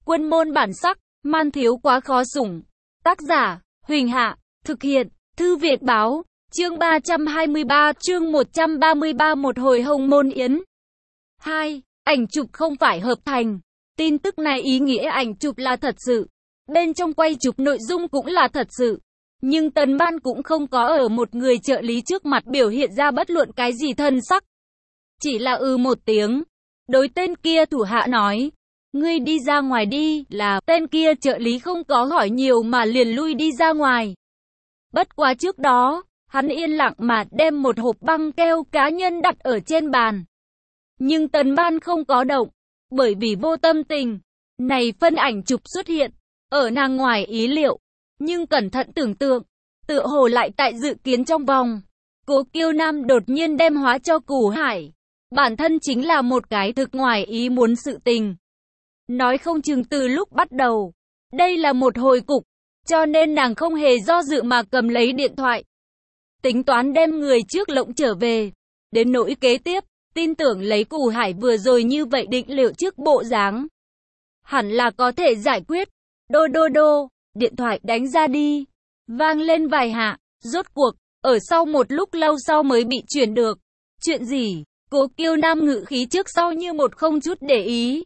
Quân môn bản sắc, man thiếu quá khó sủng. Tác giả, Huỳnh Hạ, thực hiện, Thư Việt Báo, chương 323, chương 133 một hồi hồng môn yến. 2. Ảnh chụp không phải hợp thành. Tin tức này ý nghĩa ảnh chụp là thật sự. Bên trong quay chụp nội dung cũng là thật sự. Nhưng Tần Ban cũng không có ở một người trợ lý trước mặt biểu hiện ra bất luận cái gì thân sắc. Chỉ là một tiếng. Đối tên kia thủ hạ nói. Ngươi đi ra ngoài đi, là tên kia trợ lý không có hỏi nhiều mà liền lui đi ra ngoài. Bất quá trước đó, hắn yên lặng mà đem một hộp băng keo cá nhân đặt ở trên bàn. Nhưng Tần Ban không có động, bởi vì vô tâm tình. Này phân ảnh chụp xuất hiện, ở nàng ngoài ý liệu. Nhưng cẩn thận tưởng tượng, tựa hồ lại tại dự kiến trong vòng. Cố Kiêu Nam đột nhiên đem hóa cho Củ Hải. Bản thân chính là một cái thực ngoài ý muốn sự tình. Nói không chừng từ lúc bắt đầu, đây là một hồi cục, cho nên nàng không hề do dự mà cầm lấy điện thoại. Tính toán đem người trước lộng trở về. Đến nỗi kế tiếp, tin tưởng lấy Củ Hải vừa rồi như vậy định liệu trước bộ dáng. Hẳn là có thể giải quyết. Đô đô đô, điện thoại đánh ra đi. Vang lên vài hạ, rốt cuộc, ở sau một lúc lâu sau mới bị chuyển được. Chuyện gì? Cố Kiêu Nam ngự khí trước sau như một không chút để ý.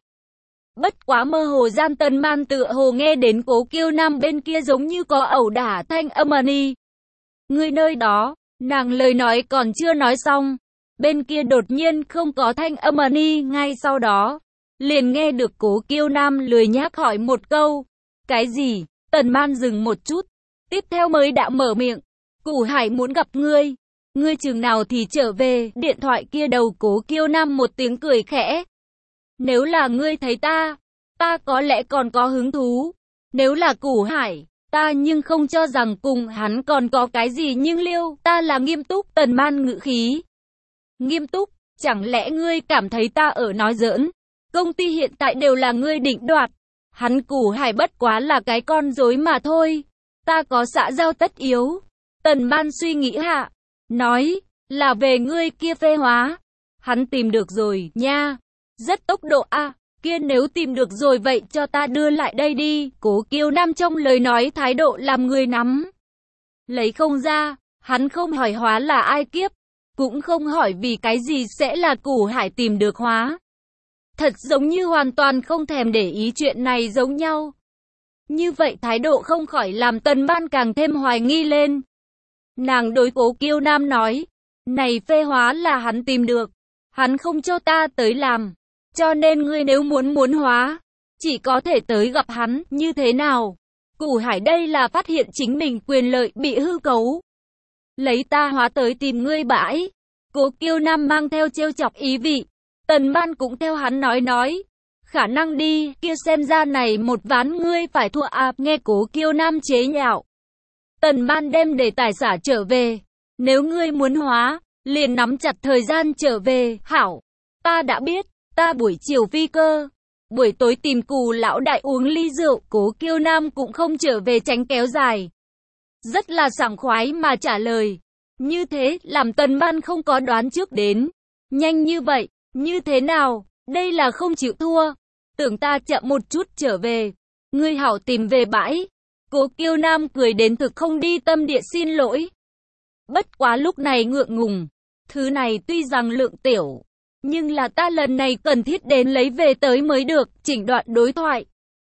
Bất quá mơ hồ gian Tần Man tựa hồ nghe đến Cố Kiêu Nam bên kia giống như có ẩu đả thanh âm đi. Người nơi đó, nàng lời nói còn chưa nói xong. Bên kia đột nhiên không có thanh âm đi, ngay sau đó. Liền nghe được Cố Kiêu Nam lười nhác hỏi một câu. Cái gì? Tần Man dừng một chút. Tiếp theo mới đã mở miệng. Củ Hải muốn gặp ngươi. Ngươi chừng nào thì trở về. Điện thoại kia đầu Cố Kiêu Nam một tiếng cười khẽ. Nếu là ngươi thấy ta có lẽ còn có hứng thú. Nếu là Củ Hải, ta nhưng không cho rằng cùng hắn còn có cái gì nhưng liêu. Ta là nghiêm túc. Tần Man ngữ khí. Nghiêm túc, chẳng lẽ ngươi cảm thấy ta ở nói giỡn? Công ty hiện tại đều là ngươi định đoạt. Hắn Củ Hải bất quá là cái con rối mà thôi. Ta có xã giao tất yếu. Tần Man suy nghĩ hạ. Nói, là về ngươi kia phê hóa. Hắn tìm được rồi, nha. Rất tốc độ a. Kia nếu tìm được rồi vậy cho ta đưa lại đây đi. Cố Kiêu Nam trong lời nói thái độ làm người nắm. Lấy không ra, hắn không hỏi hóa là ai kiếp. Cũng không hỏi vì cái gì sẽ là Củ Hải tìm được hóa. Thật giống như hoàn toàn không thèm để ý chuyện này giống nhau. Như vậy thái độ không khỏi làm Tần Man càng thêm hoài nghi lên. Nàng đối Cố Kiêu Nam nói. Này phê hóa là hắn tìm được. Hắn không cho ta tới làm. Cho nên ngươi nếu muốn hóa, chỉ có thể tới gặp hắn, như thế nào? Củ Hải đây là phát hiện chính mình quyền lợi bị hư cấu. Lấy ta hóa tới tìm ngươi bãi. Cố Kiêu Nam mang theo trêu chọc ý vị. Tần Man cũng theo hắn nói. Khả năng đi, kia xem ra này một ván ngươi phải thua à, nghe Cố Kiêu Nam chế nhạo. Tần Man đem đề tài xả trở về. Nếu ngươi muốn hóa, liền nắm chặt thời gian trở về, hảo. Ta đã biết. Ta buổi chiều phi cơ, buổi tối tìm Cù lão đại uống ly rượu. Cố Kiêu Nam cũng không trở về tránh kéo dài. Rất là sảng khoái mà trả lời. Như thế làm Tần Man không có đoán trước đến. Nhanh như vậy, như thế nào, đây là không chịu thua. Tưởng ta chậm một chút trở về. Ngươi hảo tìm về bãi. Cố Kiêu Nam cười đến thực không đi tâm địa xin lỗi. Bất quá lúc này ngượng ngùng. Thứ này tuy rằng lượng tiểu. Nhưng là ta lần này cần thiết đến lấy về tới mới được. Chỉnh đoạn đối thoại.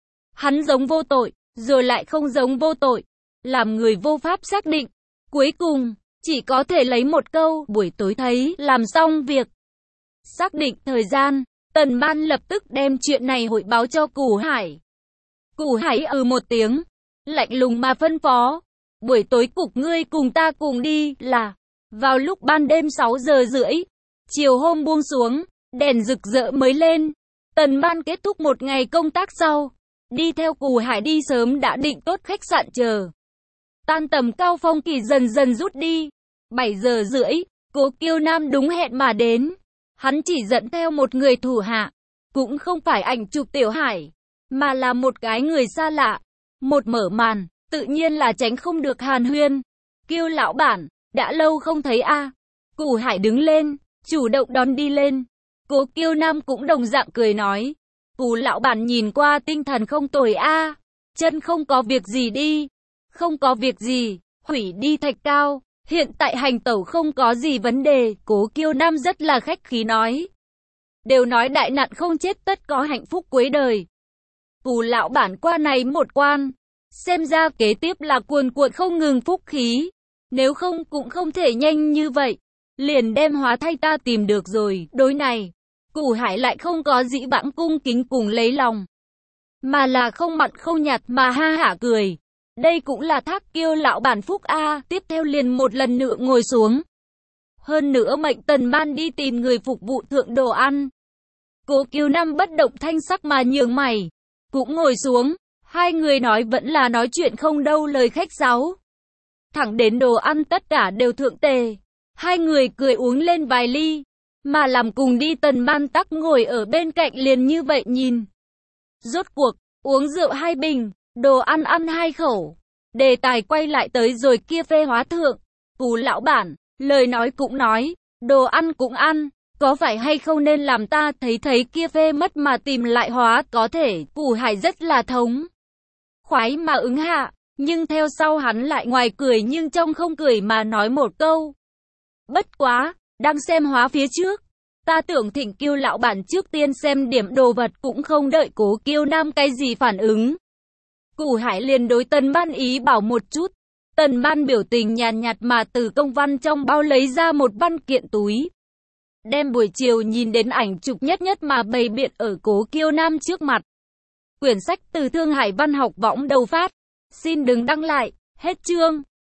Hắn giống vô tội, rồi lại không giống vô tội. Làm người vô pháp xác định. Cuối cùng, chỉ có thể lấy một câu. Buổi tối thấy, làm xong việc. Xác định thời gian. Tần Man lập tức đem chuyện này hội báo cho Củ Hải. Củ Hải một tiếng. Lạnh lùng mà phân phó. Buổi tối cục ngươi cùng ta cùng đi là. Vào lúc ban đêm 6 giờ rưỡi. Chiều hôm buông xuống, đèn rực rỡ mới lên. Tần Man kết thúc một ngày công tác sau. Đi theo Củ Hải đi sớm đã định tốt khách sạn chờ. Tan tầm cao phong kỳ dần dần rút đi. 7 giờ rưỡi, Cố Kiêu Nam đúng hẹn mà đến. Hắn chỉ dẫn theo một người thủ hạ. Cũng không phải ảnh chụp Tiểu Hải, mà là một cái người xa lạ. Một mở màn, tự nhiên là tránh không được hàn huyên. Kiêu lão bản, đã lâu không thấy a. Củ Hải đứng lên, chủ động đón đi lên. Cố Kiêu Nam cũng đồng dạng cười nói. Cù lão bản nhìn qua tinh thần không tồi a. Chân không có việc gì đi. Không có việc gì, hủy đi thạch cao. Hiện tại hành tẩu không có gì vấn đề, Cố Kiêu Nam rất là khách khí nói. Đều nói đại nạn không chết tất có hạnh phúc cuối đời. Cù lão bản qua này một quan. Xem ra kế tiếp là cuồn cuộn không ngừng phúc khí. Nếu không cũng không thể nhanh như vậy. Liền đem hóa thay ta tìm được rồi. Đối này, Cù Hải lại không có dĩ vãng cung kính cùng lấy lòng. Mà là không mặn không nhạt mà ha hả cười. Đây cũng là Thác Kiêu lão bản phúc a. Tiếp theo liền một lần nữa ngồi xuống. Hơn nữa mệnh Tần Man đi tìm người phục vụ thượng đồ ăn. Cố Kiêu Nam bất động thanh sắc mà nhướng mày. Cũng ngồi xuống. Hai người nói vẫn là nói chuyện không đâu lời khách sáo. Thẳng đến đồ ăn tất cả đều thượng tề. Hai người cười uống lên vài ly. Mà làm cùng đi Tần Man tắc ngồi ở bên cạnh liền như vậy nhìn. Rốt cuộc, uống rượu 2 bình, đồ ăn ăn 2 khẩu. Đề tài quay lại tới rồi kia phê hóa thượng. Cù lão bản, lời nói cũng nói, đồ ăn cũng ăn. Có phải hay không nên làm ta thấy kia phê mất mà tìm lại hóa có thể. Cù Hải rất là thống khoái mà ứng hạ. Nhưng theo sau hắn lại ngoài cười nhưng trong không cười mà nói một câu. Bất quá, đang xem hóa phía trước. Ta tưởng Thịnh Kiêu lão bản trước tiên xem điểm đồ vật cũng không đợi Cố Kiêu Nam cái gì phản ứng. Cù Hải liền đối Tần Man ý bảo một chút. Tần Man biểu tình nhàn nhạt mà từ công văn trong bao lấy ra một văn kiện túi. Đem buổi chiều nhìn đến ảnh chụp nhất mà bày biện ở Cố Kiêu Nam trước mặt. Quyển sách từ Thương Hải Văn học võng đầu phát. Xin đừng đăng lại. Hết chương.